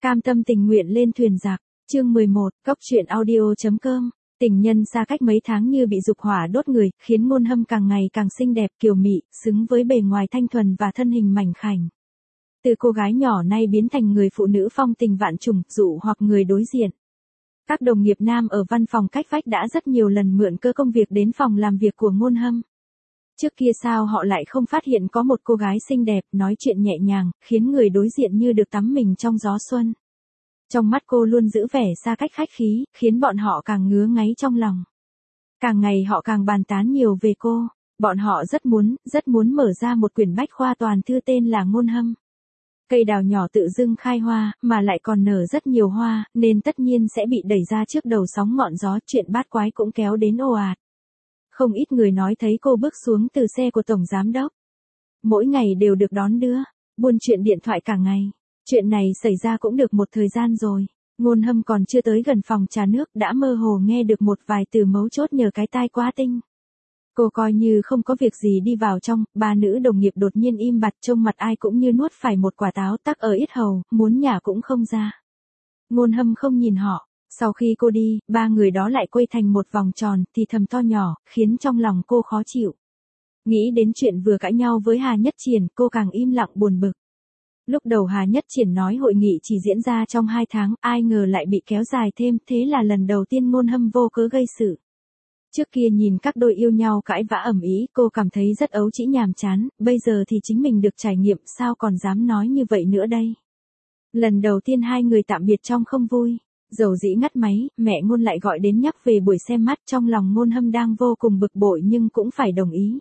Cam tâm tình nguyện lên thuyền giặc, chương 11, cốc truyện audio.com. Tình nhân xa cách mấy tháng như bị dục hỏa đốt người, khiến Ngôn Hâm càng ngày càng xinh đẹp kiều mị, xứng với bề ngoài thanh thuần và thân hình mảnh khảnh. Từ cô gái nhỏ nay biến thành người phụ nữ phong tình vạn trùng, dụ hoặc người đối diện. Các đồng nghiệp nam ở văn phòng cách vách đã rất nhiều lần mượn cơ công việc đến phòng làm việc của Ngôn Hâm. Trước kia sao họ lại không phát hiện có một cô gái xinh đẹp, nói chuyện nhẹ nhàng, khiến người đối diện như được tắm mình trong gió xuân. Trong mắt cô luôn giữ vẻ xa cách khách khí, khiến bọn họ càng ngứa ngáy trong lòng. Càng ngày họ càng bàn tán nhiều về cô, bọn họ rất muốn mở ra một quyển bách khoa toàn thư tên là Ngôn Hâm. Cây đào nhỏ tự dưng khai hoa, mà lại còn nở rất nhiều hoa, nên tất nhiên sẽ bị đẩy ra trước đầu sóng ngọn gió, chuyện bát quái cũng kéo đến ồ ạt. Không ít người nói thấy cô bước xuống từ xe của tổng giám đốc. Mỗi ngày đều được đón đưa, buôn chuyện điện thoại cả ngày. Chuyện này xảy ra cũng được một thời gian rồi. Ngôn Hâm còn chưa tới gần phòng trà nước đã mơ hồ nghe được một vài từ mấu chốt nhờ cái tai quá tinh. Cô coi như không có việc gì đi vào trong, ba nữ đồng nghiệp đột nhiên im bặt, trông mặt ai cũng như nuốt phải một quả táo tắc ở yết hầu, muốn nhả cũng không ra. Ngôn Hâm không nhìn họ, sau khi cô đi, ba người đó lại quây thành một vòng tròn, thì thầm to nhỏ, khiến trong lòng cô khó chịu. Nghĩ đến chuyện vừa cãi nhau với Hà Nhất Triển, cô càng im lặng buồn bực. Lúc đầu Hà Nhất Triển nói hội nghị chỉ diễn ra trong 2 tháng, ai ngờ lại bị kéo dài thêm, thế là lần đầu tiên Ngôn Hâm vô cớ gây sự. Trước kia nhìn các đôi yêu nhau cãi vã ầm ĩ, cô cảm thấy rất ấu trĩ nhàm chán, bây giờ thì chính mình được trải nghiệm, sao còn dám nói như vậy nữa đây. Lần đầu tiên hai người tạm biệt trong không vui, dầu dĩ ngắt máy, mẹ Ngôn lại gọi đến nhắc về buổi xem mắt, trong lòng Ngôn Hâm đang vô cùng bực bội nhưng cũng phải đồng ý.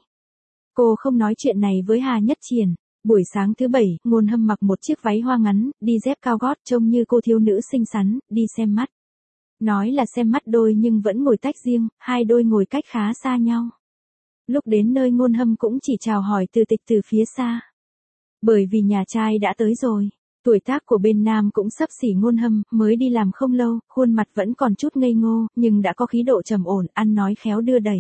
Cô không nói chuyện này với Hà Nhất Triển. Buổi sáng thứ Bảy, Ngôn Hâm mặc một chiếc váy hoa ngắn, đi dép cao gót, trông như cô thiếu nữ xinh xắn, đi xem mắt. Nói là xem mắt đôi nhưng vẫn ngồi tách riêng, hai đôi ngồi cách khá xa nhau. Lúc đến nơi Ngôn Hâm cũng chỉ chào hỏi từ tịch từ phía xa. Bởi vì nhà trai đã tới rồi, tuổi tác của bên nam cũng xấp xỉ Ngôn Hâm, mới đi làm không lâu, khuôn mặt vẫn còn chút ngây ngô, nhưng đã có khí độ trầm ổn, ăn nói khéo đưa đẩy.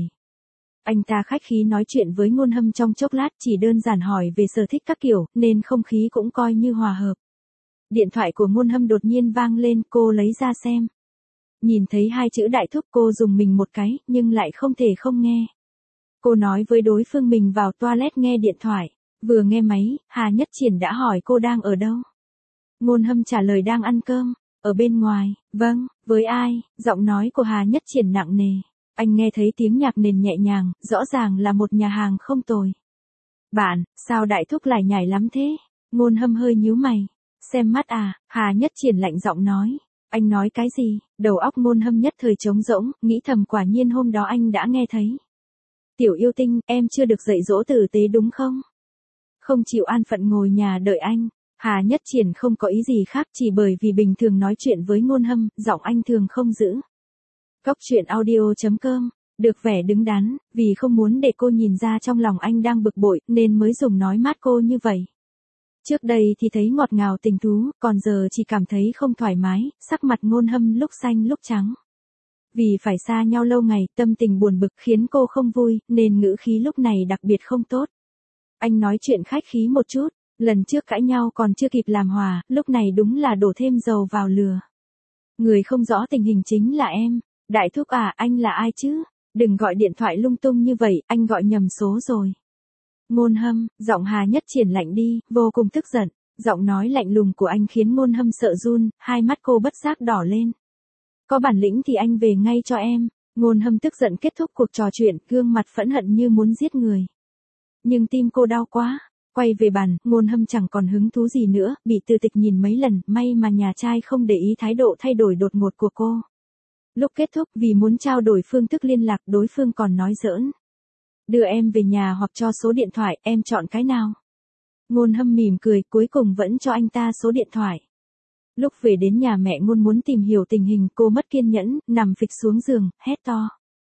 Anh ta khách khí nói chuyện với Ngôn Hâm trong chốc lát, chỉ đơn giản hỏi về sở thích các kiểu, nên không khí cũng coi như hòa hợp. Điện thoại của Ngôn Hâm đột nhiên vang lên, cô lấy ra xem. Nhìn thấy hai chữ đại thúc, cô dùng mình một cái, nhưng lại không thể không nghe. Cô nói với đối phương mình vào toilet nghe điện thoại, vừa nghe máy, Hà Nhất Triển đã hỏi cô đang ở đâu. Ngôn Hâm trả lời đang ăn cơm, ở bên ngoài. Vâng, với ai? Giọng nói của Hà Nhất Triển nặng nề. Anh nghe thấy tiếng nhạc nền nhẹ nhàng, rõ ràng là một nhà hàng không tồi. Bạn, sao đại thúc lại nhảy lắm thế? Ngôn Hâm hơi nhíu mày. Xem mắt à? Hà Nhất Triển lạnh giọng nói. Anh nói cái gì? Đầu óc Ngôn Hâm nhất thời trống rỗng, nghĩ thầm quả nhiên hôm đó anh đã nghe thấy. Tiểu yêu tinh, em chưa được dạy dỗ tử tế đúng không? Không chịu an phận ngồi nhà đợi anh. Hà Nhất Triển không có ý gì khác, chỉ bởi vì bình thường nói chuyện với Ngôn Hâm, giọng anh thường không giữ. Cốc truyện audio.com, được vẻ đứng đắn, vì không muốn để cô nhìn ra trong lòng anh đang bực bội, nên mới dùng nói mát cô như vậy. Trước đây thì thấy ngọt ngào tình thú, còn giờ chỉ cảm thấy không thoải mái, sắc mặt Ngôn Hâm lúc xanh lúc trắng. Vì phải xa nhau lâu ngày, tâm tình buồn bực khiến cô không vui, nên ngữ khí lúc này đặc biệt không tốt. Anh nói chuyện khách khí một chút, lần trước cãi nhau còn chưa kịp làm hòa, lúc này đúng là đổ thêm dầu vào lửa. Người không rõ tình hình chính là em. Đại thúc à, anh là ai chứ? Đừng gọi điện thoại lung tung như vậy, anh gọi nhầm số rồi. Ngôn Hâm, giọng Hà Nhất Triển lạnh đi, vô cùng tức giận. Giọng nói lạnh lùng của anh khiến Ngôn Hâm sợ run, hai mắt cô bất giác đỏ lên. Có bản lĩnh thì anh về ngay cho em. Ngôn Hâm tức giận kết thúc cuộc trò chuyện, gương mặt phẫn hận như muốn giết người. Nhưng tim cô đau quá. Quay về bàn, Ngôn Hâm chẳng còn hứng thú gì nữa, bị Từ Tịch nhìn mấy lần, may mà nhà trai không để ý thái độ thay đổi đột ngột của cô. Lúc kết thúc, vì muốn trao đổi phương thức liên lạc, đối phương còn nói giỡn. Đưa em về nhà hoặc cho số điện thoại, em chọn cái nào? Ngôn Hâm mỉm cười, cuối cùng vẫn cho anh ta số điện thoại. Lúc về đến nhà mẹ Ngôn muốn tìm hiểu tình hình, cô mất kiên nhẫn, nằm phịch xuống giường, hét to.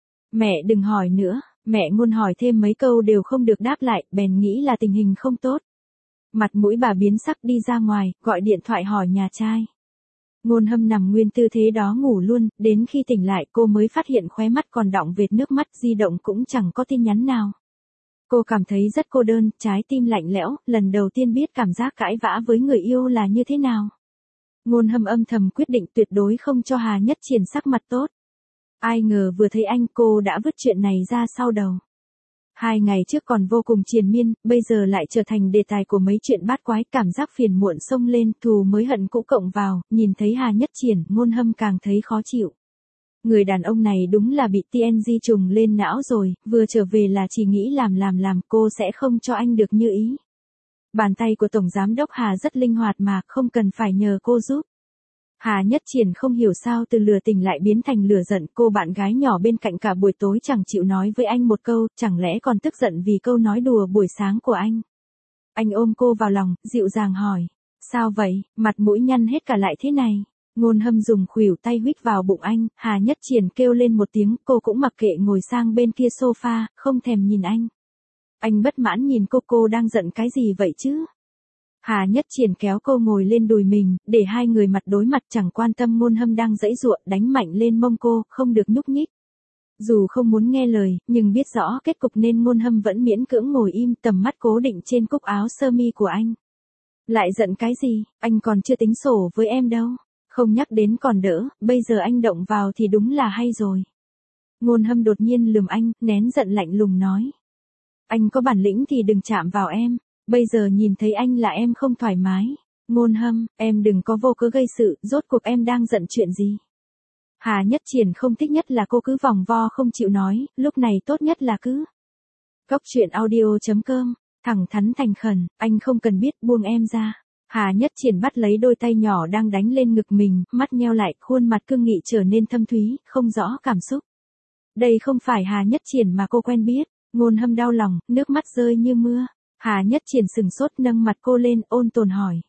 Mẹ đừng hỏi nữa, mẹ Ngôn hỏi thêm mấy câu đều không được đáp lại, bèn nghĩ là tình hình không tốt. Mặt mũi bà biến sắc đi ra ngoài, gọi điện thoại hỏi nhà trai. Ngôn Hâm nằm nguyên tư thế đó ngủ luôn, đến khi tỉnh lại cô mới phát hiện khóe mắt còn đọng vệt nước mắt, di động cũng chẳng có tin nhắn nào. Cô cảm thấy rất cô đơn, trái tim lạnh lẽo, lần đầu tiên biết cảm giác cãi vã với người yêu là như thế nào. Ngôn Hâm âm thầm quyết định tuyệt đối không cho Hà Nhất Triển sắc mặt tốt. Ai ngờ vừa thấy anh cô đã vứt chuyện này ra sau đầu. 2 ngày trước còn vô cùng triền miên, bây giờ lại trở thành đề tài của mấy chuyện bát quái, cảm giác phiền muộn xông lên, thù mới hận cũ cộng vào, nhìn thấy Hà Nhất Triển, Ngôn Hâm càng thấy khó chịu. Người đàn ông này đúng là bị TNG trùng lên não rồi, vừa trở về là chỉ nghĩ làm, cô sẽ không cho anh được như ý. Bàn tay của Tổng Giám đốc Hà rất linh hoạt mà, không cần phải nhờ cô giúp. Hà Nhất Triển không hiểu sao từ lửa tình lại biến thành lửa giận, cô bạn gái nhỏ bên cạnh cả buổi tối chẳng chịu nói với anh một câu, chẳng lẽ còn tức giận vì câu nói đùa buổi sáng của anh. Anh ôm cô vào lòng, dịu dàng hỏi, sao vậy, mặt mũi nhăn hết cả lại thế này. Ngôn Hâm dùng khuỷu tay huých vào bụng anh, Hà Nhất Triển kêu lên một tiếng, cô cũng mặc kệ ngồi sang bên kia sofa, không thèm nhìn anh. Anh bất mãn nhìn cô đang giận cái gì vậy chứ? Hà Nhất Triển kéo cô ngồi lên đùi mình, để hai người mặt đối mặt, chẳng quan tâm Ngôn Hâm đang giãy giụa, đánh mạnh lên mông cô, không được nhúc nhích. Dù không muốn nghe lời, nhưng biết rõ kết cục nên Ngôn Hâm vẫn miễn cưỡng ngồi im, tầm mắt cố định trên cúc áo sơ mi của anh. Lại giận cái gì, anh còn chưa tính sổ với em đâu. Không nhắc đến còn đỡ, bây giờ anh động vào thì đúng là hay rồi. Ngôn Hâm đột nhiên lườm anh, nén giận lạnh lùng nói. Anh có bản lĩnh thì đừng chạm vào em. Bây giờ nhìn thấy anh là em không thoải mái. Ngôn Hâm, em đừng có vô cớ gây sự, rốt cuộc em đang giận chuyện gì? Hà Nhất Triển không thích nhất là cô cứ vòng vo không chịu nói, lúc này tốt nhất là cứ. Cốc truyện audio.com, thẳng thắn thành khẩn, anh không cần biết, buông em ra. Hà Nhất Triển bắt lấy đôi tay nhỏ đang đánh lên ngực mình, mắt nheo lại, khuôn mặt cương nghị trở nên thâm thúy, không rõ cảm xúc. Đây không phải Hà Nhất Triển mà cô quen biết. Ngôn Hâm đau lòng, nước mắt rơi như mưa. Hà Nhất Triển sừng sốt nâng mặt cô lên, ôn tồn hỏi.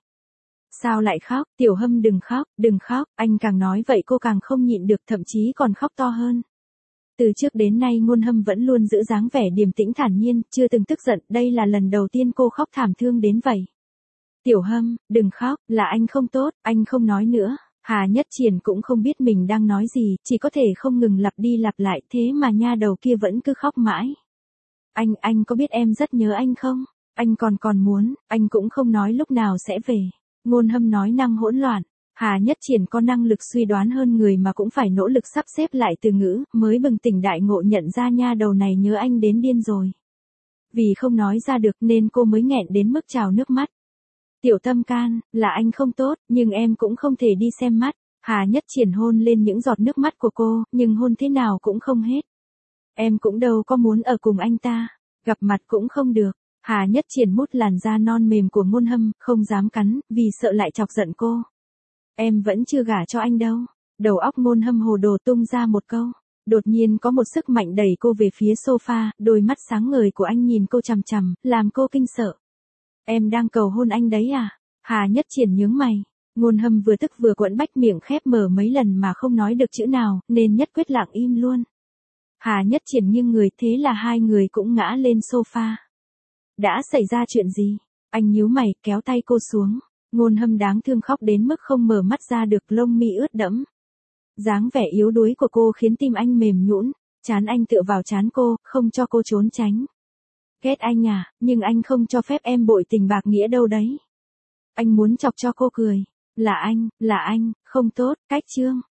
Sao lại khóc, Tiểu Hâm đừng khóc, anh càng nói vậy cô càng không nhịn được, thậm chí còn khóc to hơn. Từ trước đến nay Ngôn Hâm vẫn luôn giữ dáng vẻ điềm tĩnh thản nhiên, chưa từng tức giận, đây là lần đầu tiên cô khóc thảm thương đến vậy. Tiểu Hâm, đừng khóc, là anh không tốt, anh không nói nữa. Hà Nhất Triển cũng không biết mình đang nói gì, chỉ có thể không ngừng lặp đi lặp lại, thế mà nha đầu kia vẫn cứ khóc mãi. Anh có biết em rất nhớ anh không? Anh còn muốn, anh cũng không nói lúc nào sẽ về. Ngôn Hâm nói năng hỗn loạn. Hà Nhất Triển có năng lực suy đoán hơn người mà cũng phải nỗ lực sắp xếp lại từ ngữ, mới bừng tỉnh đại ngộ nhận ra nha đầu này nhớ anh đến điên rồi. Vì không nói ra được nên cô mới nghẹn đến mức trào nước mắt. Tiểu Tâm Can, là anh không tốt, nhưng em cũng không thể đi xem mắt. Hà Nhất Triển hôn lên những giọt nước mắt của cô, nhưng hôn thế nào cũng không hết. Em cũng đâu có muốn ở cùng anh ta, gặp mặt cũng không được. Hà Nhất Triển mút làn da non mềm của Ngôn Hâm, không dám cắn, vì sợ lại chọc giận cô. Em vẫn chưa gả cho anh đâu. Đầu óc Ngôn Hâm hồ đồ tung ra một câu. Đột nhiên có một sức mạnh đẩy cô về phía sofa, đôi mắt sáng ngời của anh nhìn cô chằm chằm, làm cô kinh sợ. Em đang cầu hôn anh đấy à? Hà Nhất Triển nhướng mày. Ngôn Hâm vừa tức vừa quẫn bách, miệng khép mở mấy lần mà không nói được chữ nào, nên nhất quyết lặng im luôn. Hà Nhất Triển nghiêng người, thế là hai người cũng ngã lên sofa. Đã xảy ra chuyện gì? Anh nhíu mày, kéo tay cô xuống. Ngôn Hâm đáng thương khóc đến mức không mở mắt ra được, lông mi ướt đẫm. Dáng vẻ yếu đuối của cô khiến tim anh mềm nhũn, trán anh tựa vào trán cô, không cho cô trốn tránh. Ghét anh à, nhưng anh không cho phép em bội tình bạc nghĩa đâu đấy. Anh muốn chọc cho cô cười. Là anh, không tốt, cách chương.